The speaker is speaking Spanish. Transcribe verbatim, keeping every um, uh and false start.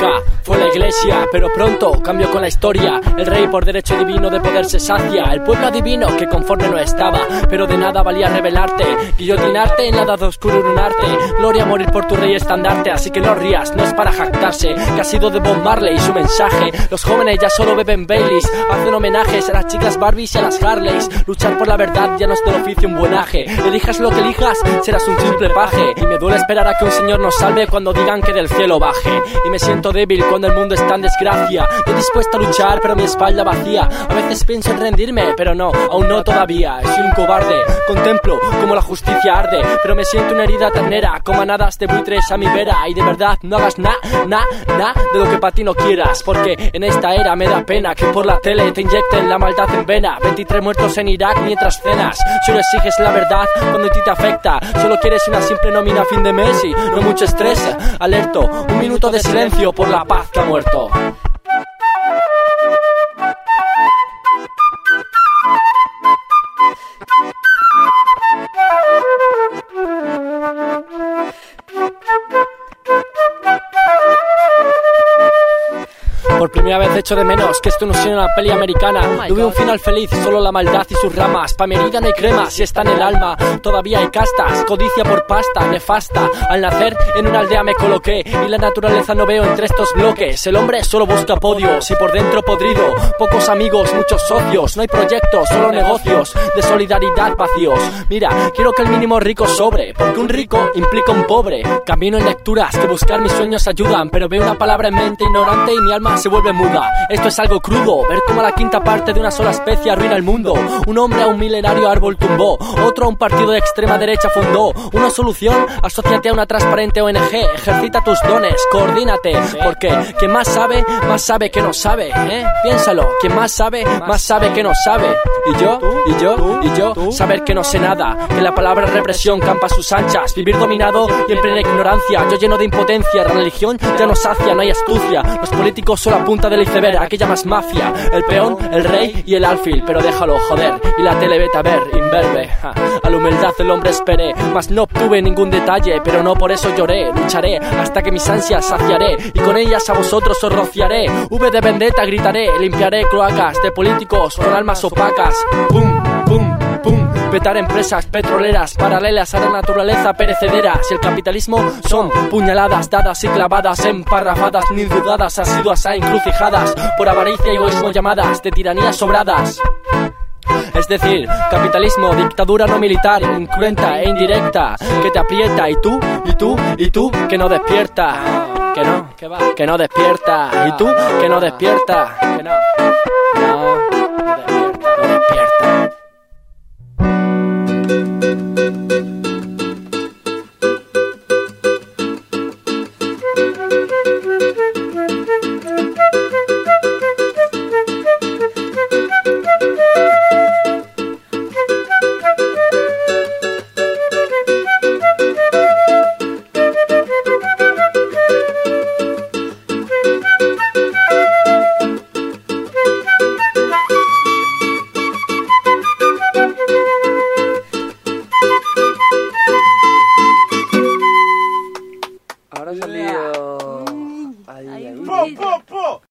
nunca fue la iglesia, pero pronto cambió con la historia. El rey por derecho divino de poder se sacia. El pueblo adivino que conforme no estaba, pero de nada valía rebelarte, guillotinarte, nada de oscuro urunarte. Gloria a morir por tu rey estandarte, así que no rías, no es para jactarse, que ha sido de Bob Marley y su mensaje. Los jóvenes ya solo beben Baileys, hacen homenajes a las chicas Barbies y a las Harleys. Luchar por la verdad ya no es del oficio un buenaje. Elijas lo que elijas, serás un simple paje. Y me duele esperar a que un señor nos salve cuando digan que del cielo baje. Y me siento débil cuando el mundo está en desgracia. Yo dispuesto a luchar pero mi espalda vacía. A veces pienso en rendirme, pero no, aún no todavía. Soy un cobarde, contemplo como la justicia arde, pero me siento una herida ternera, como manadas de buitres a mi vera. Y de verdad no hagas nada, nada, nada de lo que para ti no quieras, porque en esta era me da pena que por la tele te inyecten la maldad en vena. Veintitrés muertos en Irak mientras cenas. Solo exiges la verdad cuando a ti te afecta. Solo quieres una simple nómina a fin de mes y no mucho estrés. Alerto, un minuto de silencio por la paz que ha muerto. Por primera vez echo de menos que esto no sea una peli americana. Oh Tuve un final feliz, solo la maldad y sus ramas. Pa' mi herida no hay crema, si está en el alma. Todavía hay castas, codicia por pasta, nefasta. Al nacer en una aldea me coloqué y la naturaleza no veo entre estos bloques. El hombre solo busca podios y por dentro podrido. Pocos amigos, muchos socios. No hay proyectos, solo negocios de solidaridad vacíos. Mira, quiero que el mínimo rico sobre, porque un rico implica un pobre. Camino en lecturas que buscar mis sueños ayudan, pero veo una palabra en mente ignorante y mi alma se vuelve muda. Esto es algo crudo, ver cómo la quinta parte de una sola especie arruina el mundo. Un hombre a un milenario árbol tumbó, otro a un partido de extrema derecha fundó. Una solución, asóciate a una transparente O N G, ejercita tus dones, coordínate, porque quien más sabe, más sabe que no sabe, ¿eh? Piénsalo, quien más sabe, más sabe que no sabe. Y yo, y yo, y yo, saber que no sé nada, que la palabra represión campa a sus anchas, vivir dominado y en plena ignorancia, yo lleno de impotencia, la religión ya no sacia, no hay astucia, los políticos solo punta del iceberg, aquí llamas mafia, el peón, el rey y el alfil, pero déjalo joder, y la tele vete a ver, imberbe, ja. A la humildad del hombre esperé, mas no obtuve ningún detalle, pero no por eso lloré, lucharé hasta que mis ansias saciaré, y con ellas a vosotros os rociaré, V de vendetta gritaré, limpiaré cloacas de políticos con almas opacas, pum, pum, pum. Petar empresas petroleras paralelas a la naturaleza perecedera. Si el capitalismo son puñaladas dadas y clavadas, emparrafadas ni dudadas, asiduas a encrucijadas, por avaricia y egoísmo llamadas de tiranías sobradas. Es decir, capitalismo, dictadura no militar, incruenta e indirecta, que te aprieta, y tú, y tú, y tú, que no despierta, que no, que va, que no despierta, y tú, que no despierta, que no, no, no despierta, no despierta. Ahora ha salido... Ahí, ahí. ¡Po, po, po!